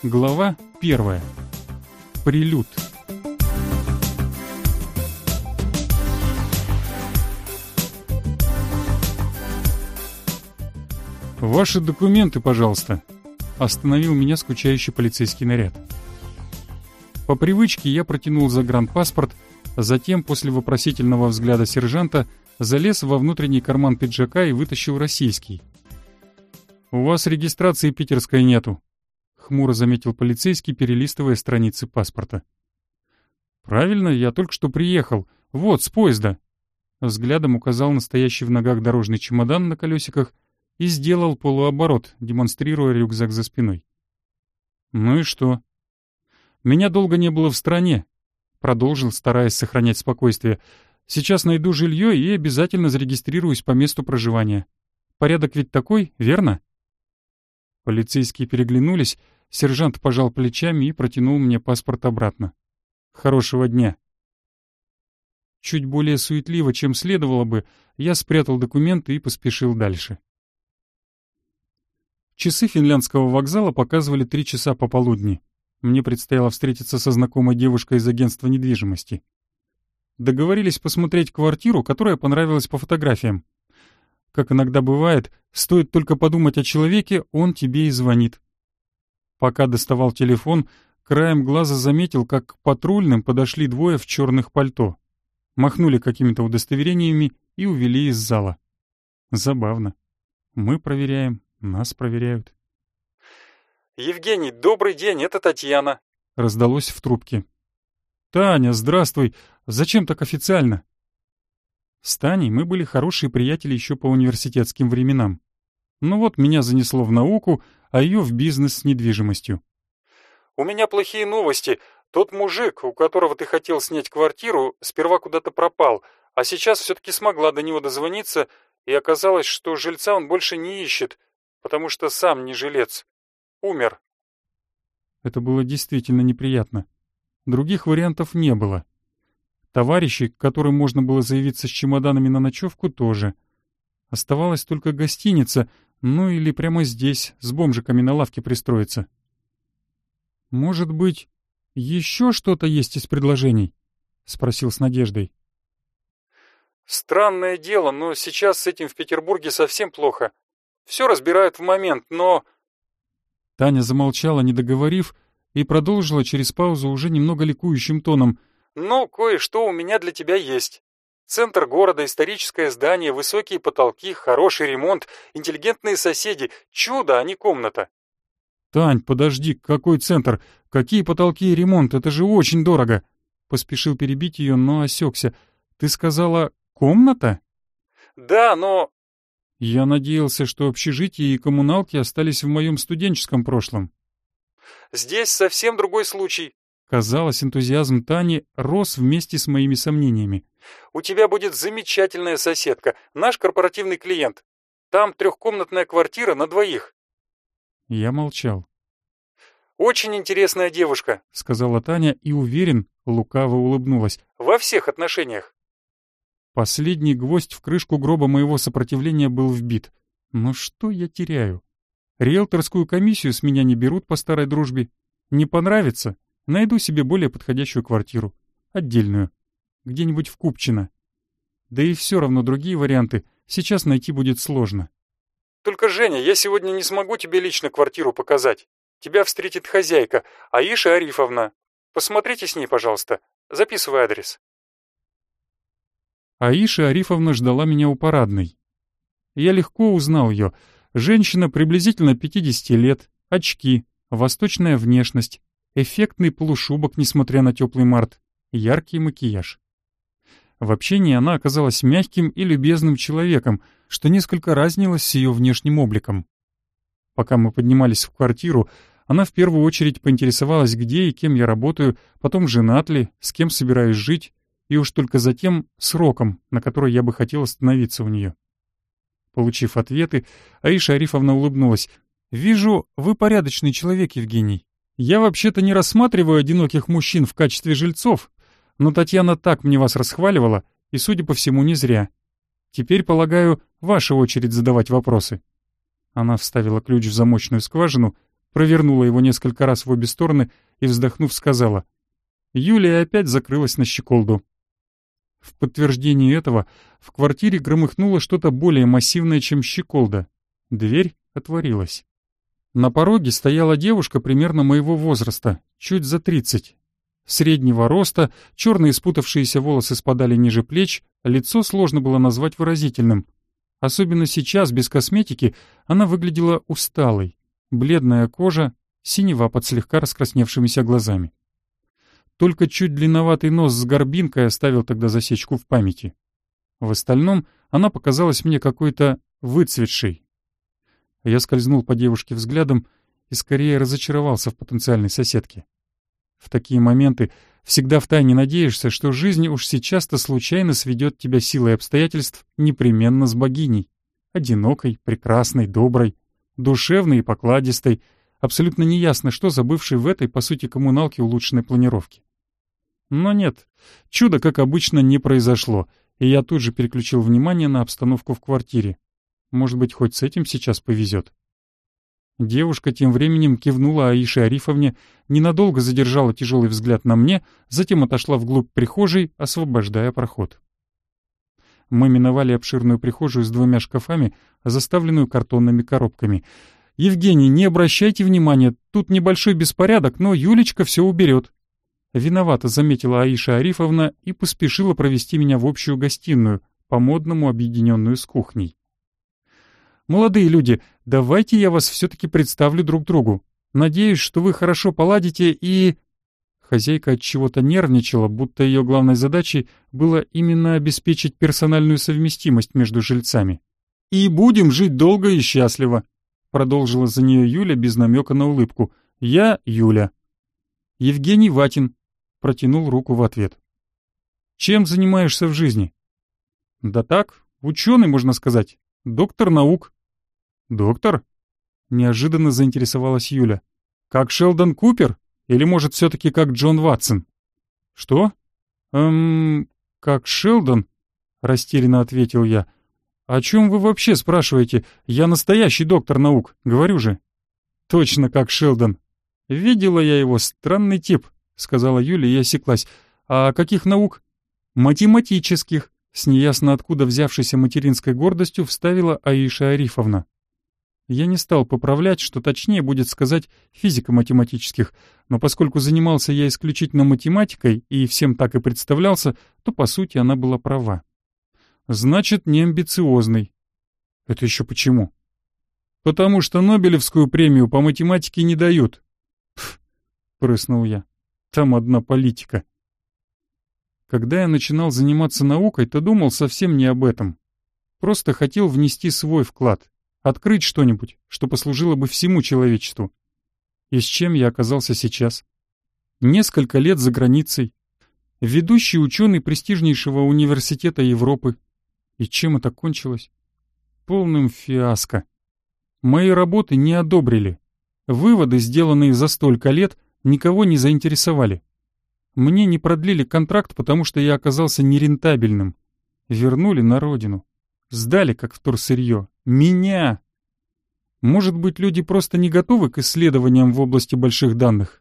Глава 1. Прилюд. «Ваши документы, пожалуйста», — остановил меня скучающий полицейский наряд. По привычке я протянул загранпаспорт, а затем, после вопросительного взгляда сержанта, залез во внутренний карман пиджака и вытащил российский. «У вас регистрации питерской нету», — хмуро заметил полицейский, перелистывая страницы паспорта. «Правильно, я только что приехал. Вот, с поезда». Взглядом указал на стоящий в ногах дорожный чемодан на колесиках и сделал полуоборот, демонстрируя рюкзак за спиной. «Ну и что?» «Меня долго не было в стране», — продолжил, стараясь сохранять спокойствие. «Сейчас найду жилье и обязательно зарегистрируюсь по месту проживания. Порядок ведь такой, верно?» Полицейские переглянулись, сержант пожал плечами и протянул мне паспорт обратно. «Хорошего дня». Чуть более суетливо, чем следовало бы, я спрятал документы и поспешил дальше. Часы финляндского вокзала показывали 3 часа пополудни. Мне предстояло встретиться со знакомой девушкой из агентства недвижимости. Договорились посмотреть квартиру, которая понравилась по фотографиям. Как иногда бывает, стоит только подумать о человеке, он тебе и звонит. Пока доставал телефон, краем глаза заметил, как к патрульным подошли 2 в черных пальто. Махнули какими-то удостоверениями и увели из зала. Забавно. Мы проверяем, нас проверяют. «Евгений, добрый день, это Татьяна», — раздалось в трубке. «Таня, здравствуй. Зачем так официально?» С Таней мы были хорошие приятели еще по университетским временам. Ну вот меня занесло в науку, а ее в бизнес с недвижимостью. «У меня плохие новости. Тот мужик, у которого ты хотел снять квартиру, сперва куда-то пропал, а сейчас все-таки смогла до него дозвониться, и оказалось, что жильца он больше не ищет, потому что сам не жилец. Умер». Это было действительно неприятно. Других вариантов не было. Товарищи, к которым можно было заявиться с чемоданами на ночевку, тоже. Оставалась только гостиница, ну или прямо здесь, с бомжиками на лавке пристроиться. «Может быть, еще что-то есть из предложений?» — спросил с надеждой. «Странное дело, но сейчас с этим в Петербурге совсем плохо. Все разбирают в момент, но...» Таня замолчала, не договорив, и продолжила через паузу уже немного ликующим тоном. «Ну, кое-что у меня для тебя есть. Центр города, историческое здание, высокие потолки, хороший ремонт, интеллигентные соседи. Чудо, а не комната». «Тань, подожди, какой центр? Какие потолки и ремонт? Это же очень дорого!» Поспешил перебить ее, но осекся. «Ты сказала, комната?» «Да, но...» «Я надеялся, что общежитие и коммуналки остались в моем студенческом прошлом». «Здесь совсем другой случай». Казалось, энтузиазм Тани рос вместе с моими сомнениями. «У тебя будет замечательная соседка, наш корпоративный клиент. Там 3-комнатная квартира на 2. Я молчал. «Очень интересная девушка», — сказала Таня и, уверен, лукаво улыбнулась. «во всех отношениях». Последний гвоздь в крышку гроба моего сопротивления был вбит. Но что я теряю? Риэлторскую комиссию с меня не берут по старой дружбе. Не понравится? Найду себе более подходящую квартиру. Отдельную. Где-нибудь в Купчино. Да и все равно другие варианты сейчас найти будет сложно. «Только, Женя, я сегодня не смогу тебе лично квартиру показать. Тебя встретит хозяйка, Аиша Арифовна. Посмотрите с ней, пожалуйста. Записывай адрес». Аиша Арифовна ждала меня у парадной. Я легко узнал ее. Женщина приблизительно 50 лет, очки, восточная внешность, эффектный полушубок, несмотря на теплый март, яркий макияж. В общении она оказалась мягким и любезным человеком, что несколько разнилось с ее внешним обликом. Пока мы поднимались в квартиру, она в первую очередь поинтересовалась, где и кем я работаю, потом женат ли, с кем собираюсь жить, и уж только затем сроком, на который я бы хотел остановиться у нее. Получив ответы, Аиша Арифовна улыбнулась. «Вижу, вы порядочный человек, Евгений. Я вообще-то не рассматриваю одиноких мужчин в качестве жильцов, но Татьяна так мне вас расхваливала, и, судя по всему, не зря. Теперь, полагаю, ваша очередь задавать вопросы». Она вставила ключ в замочную скважину, провернула его несколько раз в обе стороны и, вздохнув, сказала: «Юлия опять закрылась на щеколду». В подтверждение этого в квартире громыхнуло что-то более массивное, чем щеколда. Дверь отворилась. На пороге стояла девушка примерно моего возраста, чуть за 30. Среднего роста, черные спутавшиеся волосы спадали ниже плеч, лицо сложно было назвать выразительным. Особенно сейчас, без косметики, она выглядела усталой. Бледная кожа, синева под слегка раскрасневшимися глазами. Только чуть длинноватый нос с горбинкой оставил тогда засечку в памяти. В остальном она показалась мне какой-то выцветшей. Я скользнул по девушке взглядом и скорее разочаровался в потенциальной соседке. В такие моменты всегда втайне надеешься, что жизнь уж сейчас-то случайно сведет тебя силой обстоятельств непременно с богиней. Одинокой, прекрасной, доброй, душевной и покладистой, абсолютно неясно, что забывшей в этой, по сути, коммуналке улучшенной планировки. Но нет, чудо, как обычно, не произошло, и я тут же переключил внимание на обстановку в квартире. Может быть, хоть с этим сейчас повезет. Девушка тем временем кивнула Аише Арифовне, ненадолго задержала тяжелый взгляд на мне, затем отошла вглубь прихожей, освобождая проход. Мы миновали обширную прихожую с 2 шкафами, заставленную картонными коробками. «Евгений, не обращайте внимания, тут небольшой беспорядок, но Юлечка все уберет». Виновато заметила Аиша Арифовна и поспешила провести меня в общую гостиную, по-модному объединенную с кухней. «Молодые люди, давайте я вас все-таки представлю друг другу. Надеюсь, что вы хорошо поладите и...» Хозяйка от чего-то нервничала, будто ее главной задачей было именно обеспечить персональную совместимость между жильцами. «И будем жить долго и счастливо», — продолжила за нее Юля без намека на улыбку. «Я Юля». «Евгений Ватин», — протянул руку в ответ. «Чем занимаешься в жизни?» «Да так, ученый, можно сказать, доктор наук». «Доктор?» — неожиданно заинтересовалась Юля. «Как Шелдон Купер? Или, может, все-таки как Джон Ватсон?» «Что?» «Как Шелдон?» — растерянно ответил я. «О чем вы вообще спрашиваете? Я настоящий доктор наук, говорю же». «Точно как Шелдон. Видела я его, странный тип», — сказала Юля и осеклась. «А каких наук?» «Математических», — с неясно откуда взявшейся материнской гордостью вставила Аиша Арифовна. Я не стал поправлять, что точнее будет сказать физико-математических, но поскольку занимался я исключительно математикой и всем так и представлялся, то по сути она была права. Значит, не амбициозный. Это еще почему? Потому что Нобелевскую премию по математике не дают. Пф, прыснул я. Там одна политика. Когда я начинал заниматься наукой, то думал совсем не об этом. Просто хотел внести свой вклад. Открыть что-нибудь, что послужило бы всему человечеству. И с чем я оказался сейчас? Несколько лет за границей. Ведущий ученый престижнейшего университета Европы. И чем это кончилось? Полным фиаско. Мои работы не одобрили. Выводы, сделанные за столько лет, никого не заинтересовали. Мне не продлили контракт, потому что я оказался нерентабельным. Вернули на родину. Сдали как вторсырье. Меня! Может быть, люди просто не готовы к исследованиям в области больших данных?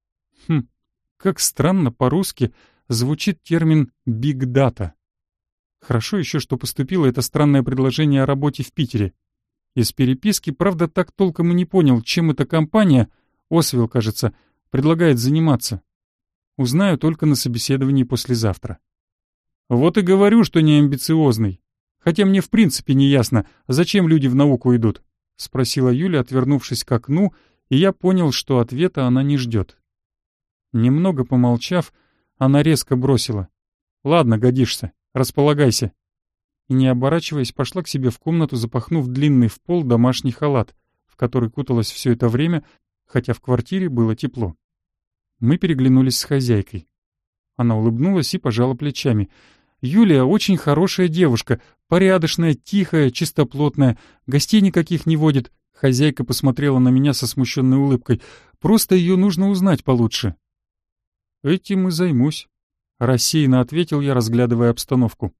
Как странно по-русски звучит термин «биг дата». Хорошо еще, что поступило это странное предложение о работе в Питере. Из переписки, правда, так толком и не понял, чем эта компания, Освилл, кажется, предлагает заниматься. Узнаю только на собеседовании послезавтра. Вот и говорю, что не амбициозный. Хотя мне в принципе не ясно, зачем люди в науку идут, — спросила Юля, отвернувшись к окну, и я понял, что ответа она не ждет. Немного помолчав, она резко бросила. «Ладно, годишься, располагайся». И, не оборачиваясь, пошла к себе в комнату, запахнув длинный в пол домашний халат, в который куталась все это время, хотя в квартире было тепло. Мы переглянулись с хозяйкой. Она улыбнулась и пожала плечами. «Юлия очень хорошая девушка, порядочная, тихая, чистоплотная, гостей никаких не водит». Хозяйка посмотрела на меня со смущенной улыбкой. «Просто ее нужно узнать получше». «Этим и займусь», — рассеянно ответил я, разглядывая обстановку.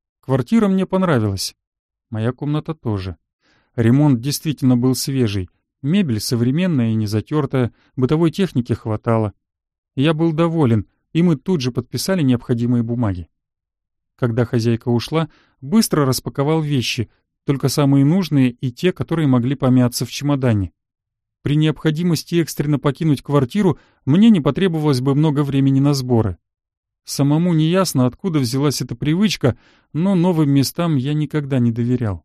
Квартира мне понравилась. Моя комната тоже. Ремонт действительно был свежий. Мебель современная и не затертая, бытовой техники хватало. Я был доволен, и мы тут же подписали необходимые бумаги. Когда хозяйка ушла, быстро распаковал вещи, только самые нужные и те, которые могли помяться в чемодане. При необходимости экстренно покинуть квартиру мне не потребовалось бы много времени на сборы. Самому неясно, откуда взялась эта привычка, но новым местам я никогда не доверял.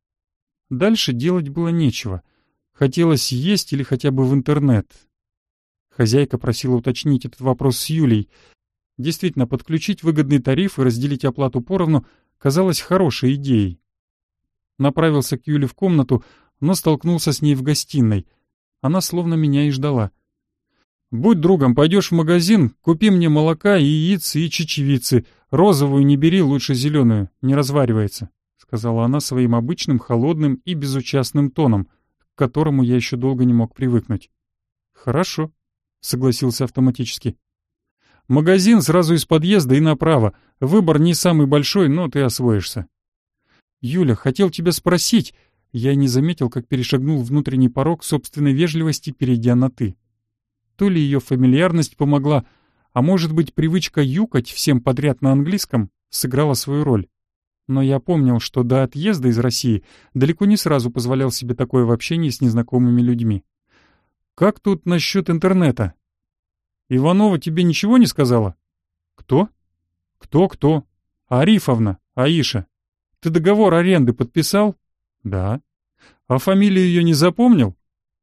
Дальше делать было нечего. Хотелось есть или хотя бы в интернет. Хозяйка просила уточнить этот вопрос с Юлей. Действительно, подключить выгодный тариф и разделить оплату поровну казалось хорошей идеей. Направился к Юле в комнату, но столкнулся с ней в гостиной. Она словно меня и ждала. «Будь другом, пойдешь в магазин, купи мне молока, яиц и чечевицы. Розовую не бери, лучше зеленую, не разваривается», — сказала она своим обычным холодным и безучастным тоном, к которому я еще долго не мог привыкнуть. «Хорошо», — согласился автоматически. «Магазин сразу из подъезда и направо. Выбор не самый большой, но ты освоишься». «Юля, хотел тебя спросить...» Я не заметил, как перешагнул внутренний порог собственной вежливости, перейдя на «ты». То ли ее фамильярность помогла, а может быть, привычка юкать всем подряд на английском сыграла свою роль. Но я помнил, что до отъезда из России далеко не сразу позволял себе такое в общении с незнакомыми людьми. «Как тут насчет интернета?» «Иванова тебе ничего не сказала?» «Кто?» «Кто? Арифовна, Аиша. Ты договор аренды подписал?» «Да». «А фамилию ее не запомнил?»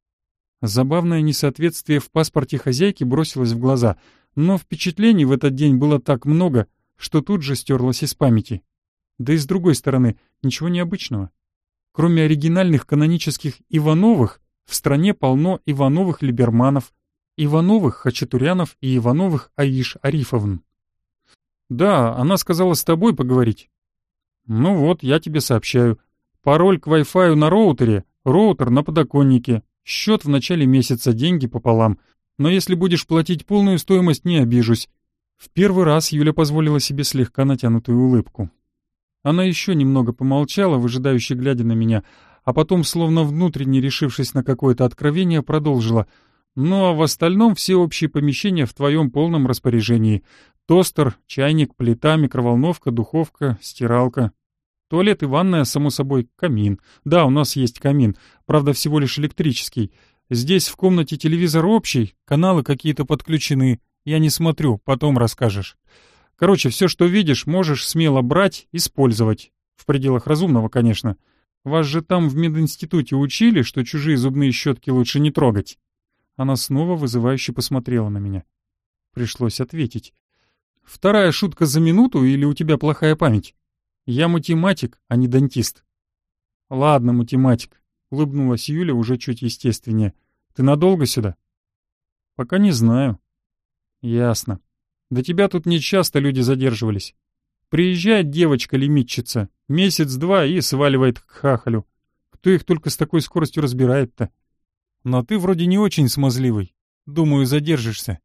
Забавное несоответствие в паспорте хозяйки бросилось в глаза, но впечатлений в этот день было так много, что тут же стерлось из памяти. Да и с другой стороны, ничего необычного. Кроме оригинальных канонических Ивановых, в стране полно Ивановых-Либерманов, Ивановых-Хачатурянов и Ивановых-Аиш Арифовн. «Да, она сказала с тобой поговорить». «Ну вот, я тебе сообщаю. Пароль к Wi-Fi на роутере, роутер на подоконнике, счет в начале месяца, деньги пополам. Но если будешь платить полную стоимость, не обижусь». В первый раз Юля позволила себе слегка натянутую улыбку. Она еще немного помолчала, выжидающе глядя на меня, а потом, словно внутренне решившись на какое-то откровение, продолжила. «Ну а в остальном все общие помещения в твоем полном распоряжении. Тостер, чайник, плита, микроволновка, духовка, стиралка. Туалет и ванная, само собой, камин. Да, у нас есть камин, правда, всего лишь электрический. Здесь в комнате телевизор общий, каналы какие-то подключены. Я не смотрю, потом расскажешь. Короче, все, что видишь, можешь смело брать, использовать. В пределах разумного, конечно. Вас же там в мединституте учили, что чужие зубные щетки лучше не трогать». Она снова вызывающе посмотрела на меня. Пришлось ответить. «Вторая шутка за минуту или у тебя плохая память? Я математик, а не дантист». «Ладно, математик», — улыбнулась Юля уже чуть естественнее. «Ты надолго сюда?» «Пока не знаю». «Ясно. До тебя тут нечасто люди задерживались. Приезжает девочка-лимитчица, месяц-два и сваливает к хахалю. Кто их только с такой скоростью разбирает-то? Но ты вроде не очень смазливый. Думаю, задержишься».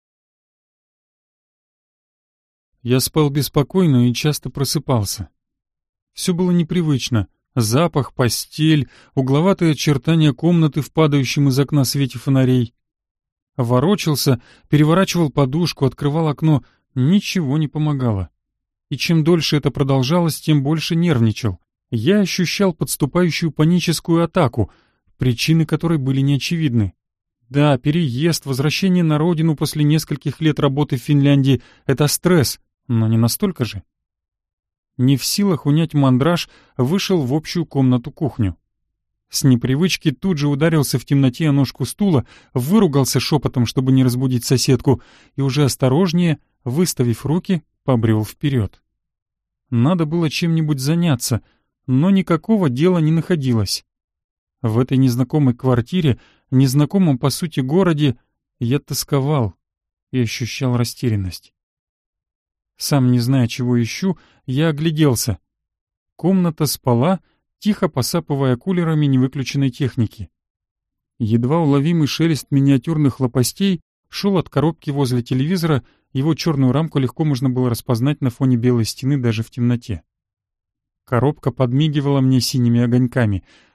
Я спал беспокойно и часто просыпался. Все было непривычно. Запах, постель, угловатые очертания комнаты в падающем из окна свете фонарей. Ворочался, переворачивал подушку, открывал окно. Ничего не помогало. И чем дольше это продолжалось, тем больше нервничал. Я ощущал подступающую паническую атаку, причины которой были неочевидны. Да, переезд, возвращение на родину после нескольких лет работы в Финляндии — это стресс, но не настолько же. Не в силах унять мандраж, вышел в общую комнату-кухню. С непривычки тут же ударился в темноте о ножку стула, выругался шепотом, чтобы не разбудить соседку, и уже осторожнее, выставив руки, побрел вперед. Надо было чем-нибудь заняться, но никакого дела не находилось. В этой незнакомой квартире, незнакомом по сути городе, я тосковал и ощущал растерянность. Сам не зная, чего ищу, я огляделся. Комната спала, тихо посапывая кулерами невыключенной техники. Едва уловимый шелест миниатюрных лопастей шел от коробки возле телевизора, его черную рамку легко можно было распознать на фоне белой стены даже в темноте. Коробка подмигивала мне синими огоньками.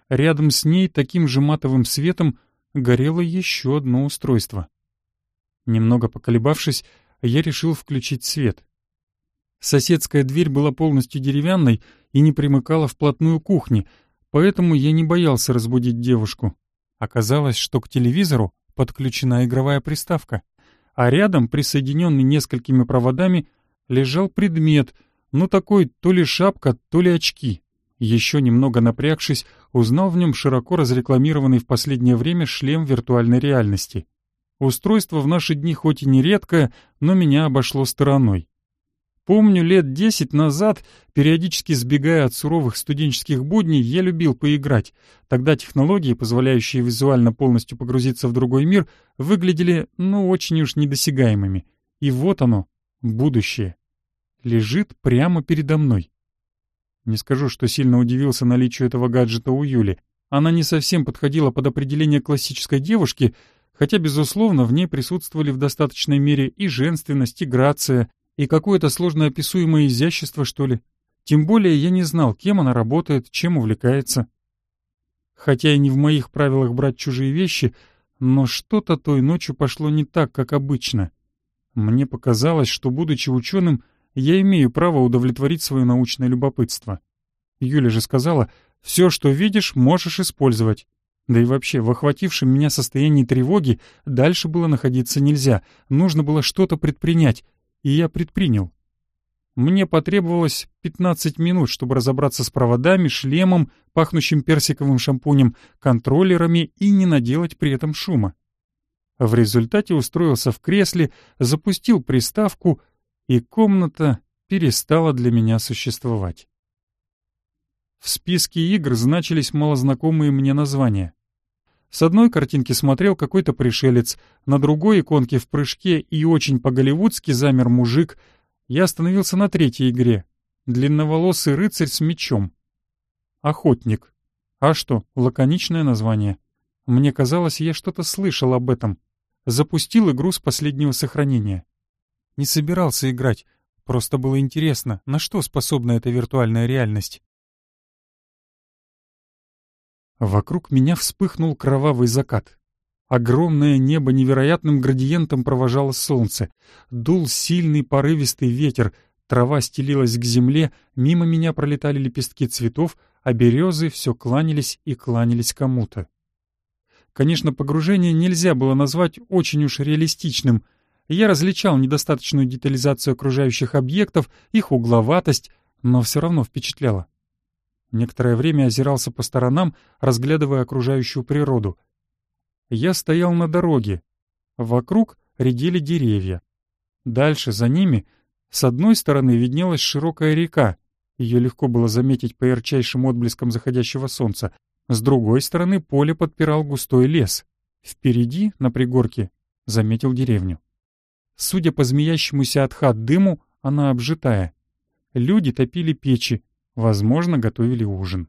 Рядом с ней таким же матовым светом горело еще одно устройство. Немного поколебавшись, я решил включить свет. Соседская дверь была полностью деревянной и не примыкала вплотную к кухне, поэтому я не боялся разбудить девушку. Оказалось, что к телевизору подключена игровая приставка, а рядом, присоединенный несколькими проводами, лежал предмет, такой то ли шапка, то ли очки. Еще немного напрягшись, узнал в нем широко разрекламированный в последнее время шлем виртуальной реальности. Устройство в наши дни хоть и не редкое, но меня обошло стороной. Помню, лет 10 назад, периодически сбегая от суровых студенческих будней, я любил поиграть. Тогда технологии, позволяющие визуально полностью погрузиться в другой мир, выглядели, очень уж недосягаемыми. И вот оно, будущее. Лежит прямо передо мной. Не скажу, что сильно удивился наличию этого гаджета у Юли. Она не совсем подходила под определение классической девушки, хотя, безусловно, в ней присутствовали в достаточной мере и женственность, и грация, и какое-то сложно описуемое изящество, что ли. Тем более я не знал, кем она работает, чем увлекается. Хотя и не в моих правилах брать чужие вещи, но что-то той ночью пошло не так, как обычно. Мне показалось, что, будучи ученым, я имею право удовлетворить свое научное любопытство. Юля же сказала, все, что видишь, можешь использовать. Да и вообще, в охватившем меня состоянии тревоги дальше было находиться нельзя, нужно было что-то предпринять, и я предпринял. Мне потребовалось 15 минут, чтобы разобраться с проводами, шлемом, пахнущим персиковым шампунем, контроллерами и не наделать при этом шума. В результате устроился в кресле, запустил приставку, и комната перестала для меня существовать. В списке игр значились малознакомые мне названия. С одной картинки смотрел какой-то пришелец, на другой иконке в прыжке и очень по-голливудски замер мужик. Я остановился на третьей игре. Длинноволосый рыцарь с мечом. Охотник. А что, лаконичное название. Мне казалось, я что-то слышал об этом. Запустил игру с последнего сохранения. Не собирался играть, просто было интересно, на что способна эта виртуальная реальность. Вокруг меня вспыхнул кровавый закат. Огромное небо невероятным градиентом провожало солнце. Дул сильный порывистый ветер, трава стелилась к земле, мимо меня пролетали лепестки цветов, а березы все кланялись и кланялись кому-то. Конечно, погружение нельзя было назвать очень уж реалистичным. Я различал недостаточную детализацию окружающих объектов, их угловатость, но все равно впечатляло. Некоторое время озирался по сторонам, разглядывая окружающую природу. Я стоял на дороге. Вокруг редели деревья. Дальше, за ними, с одной стороны виднелась широкая река. Ее легко было заметить по ярчайшим отблескам заходящего солнца. С другой стороны поле подпирал густой лес. Впереди, на пригорке, заметил деревню. Судя по змеящемуся от хат дыму, она обжитая. Люди топили печи, возможно, готовили ужин.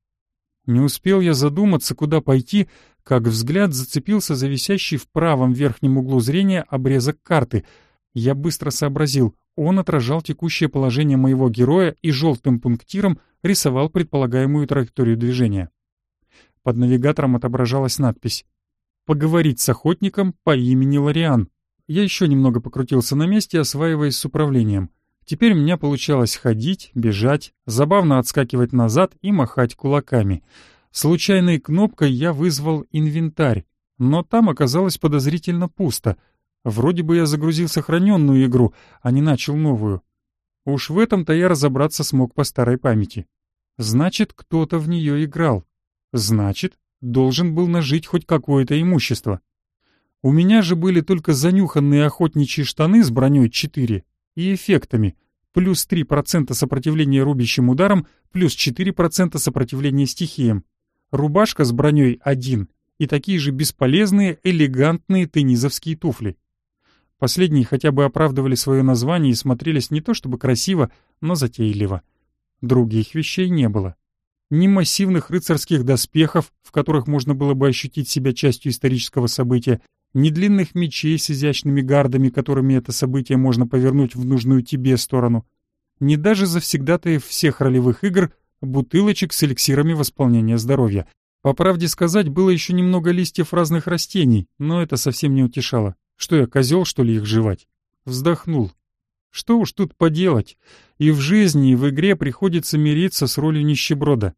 Не успел я задуматься, куда пойти, как взгляд зацепился за висящий в правом верхнем углу зрения обрезок карты. Я быстро сообразил, он отражал текущее положение моего героя и желтым пунктиром рисовал предполагаемую траекторию движения. Под навигатором отображалась надпись «Поговорить с охотником по имени Лориан». Я еще немного покрутился на месте, осваиваясь с управлением. Теперь у меня получалось ходить, бежать, забавно отскакивать назад и махать кулаками. Случайной кнопкой я вызвал инвентарь, но там оказалось подозрительно пусто. Вроде бы я загрузил сохраненную игру, а не начал новую. Уж в этом-то я разобраться смог по старой памяти. Значит, кто-то в нее играл. Значит, должен был нажить хоть какое-то имущество. У меня же были только занюханные охотничьи штаны с броней 4 и эффектами, плюс 3% сопротивления рубящим ударам, плюс 4% сопротивления стихиям, рубашка с броней 1 и такие же бесполезные, элегантные теннизовские туфли. Последние хотя бы оправдывали свое название и смотрелись не то чтобы красиво, но затейливо. Других вещей не было. Ни массивных рыцарских доспехов, в которых можно было бы ощутить себя частью исторического события, ни длинных мечей с изящными гардами, которыми это событие можно повернуть в нужную тебе сторону, ни даже завсегдатаев всех ролевых игр бутылочек с эликсирами восполнения здоровья. По правде сказать, было еще немного листьев разных растений, но это совсем не утешало. Что я, козел, что ли, их жевать? Вздохнул. Что уж тут поделать. И в жизни, и в игре приходится мириться с ролью нищеброда.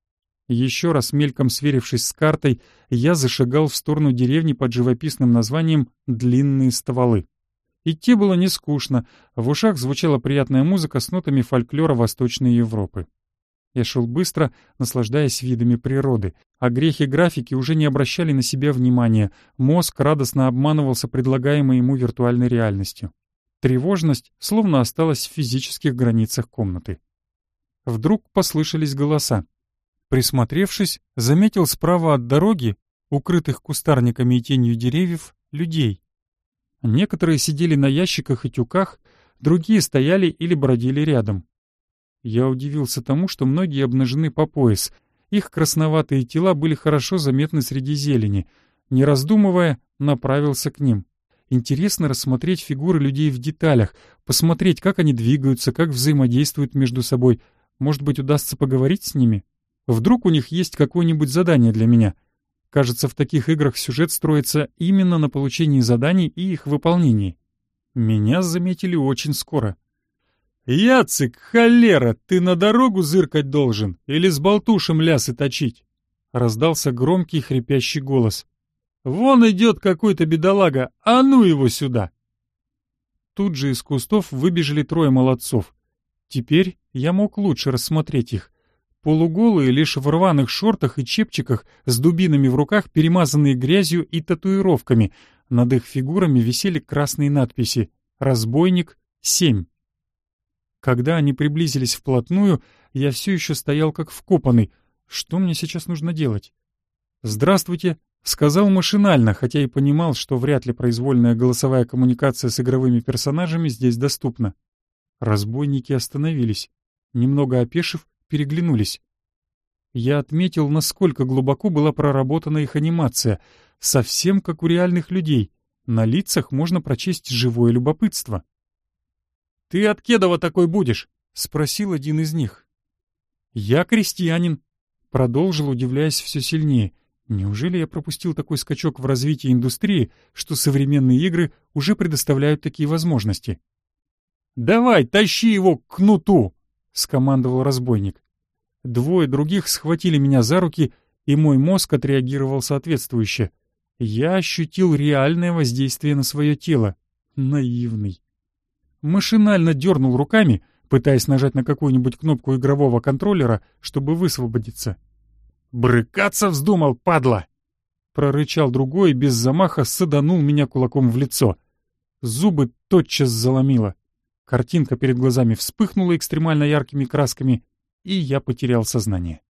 Еще раз мельком сверившись с картой, я зашагал в сторону деревни под живописным названием «Длинные стволы». Идти было не скучно, в ушах звучала приятная музыка с нотами фольклора Восточной Европы. Я шел быстро, наслаждаясь видами природы, а грехи графики уже не обращали на себя внимания, мозг радостно обманывался предлагаемой ему виртуальной реальностью. Тревожность словно осталась в физических границах комнаты. Вдруг послышались голоса. Присмотревшись, заметил справа от дороги, укрытых кустарниками и тенью деревьев, людей. Некоторые сидели на ящиках и тюках, другие стояли или бродили рядом. Я удивился тому, что многие обнажены по пояс. Их красноватые тела были хорошо заметны среди зелени. Не раздумывая, направился к ним. Интересно рассмотреть фигуры людей в деталях, посмотреть, как они двигаются, как взаимодействуют между собой. Может быть, удастся поговорить с ними? Вдруг у них есть какое-нибудь задание для меня? Кажется, в таких играх сюжет строится именно на получении заданий и их выполнении. Меня заметили очень скоро. «Яцик, холера, ты на дорогу зыркать должен или с болтушем лясы точить?» Раздался громкий хрипящий голос. «Вон идет какой-то бедолага, а ну его сюда!» Тут же из кустов выбежали трое молодцов. Теперь я мог лучше рассмотреть их. Полуголые, лишь в рваных шортах и чепчиках, с дубинами в руках, перемазанные грязью и татуировками. Над их фигурами висели красные надписи «Разбойник 7». Когда они приблизились вплотную, я все еще стоял как вкопанный. Что мне сейчас нужно делать? «Здравствуйте», — сказал машинально, хотя и понимал, что вряд ли произвольная голосовая коммуникация с игровыми персонажами здесь доступна. Разбойники остановились. Немного опешив, переглянулись. Я отметил, насколько глубоко была проработана их анимация, совсем как у реальных людей. На лицах можно прочесть живое любопытство. «Ты от Кедова такой будешь?» — спросил один из них. «Я крестьянин», — продолжил, удивляясь все сильнее. «Неужели я пропустил такой скачок в развитии индустрии, что современные игры уже предоставляют такие возможности?» «Давай, тащи его к кнуту!» — скомандовал разбойник. Двое других схватили меня за руки, и мой мозг отреагировал соответствующе. Я ощутил реальное воздействие на свое тело. Наивный. Машинально дернул руками, пытаясь нажать на какую-нибудь кнопку игрового контроллера, чтобы высвободиться. «Брыкаться вздумал, падла!» Прорычал другой и без замаха саданул меня кулаком в лицо. Зубы тотчас заломило. Картинка перед глазами вспыхнула экстремально яркими красками, и я потерял сознание.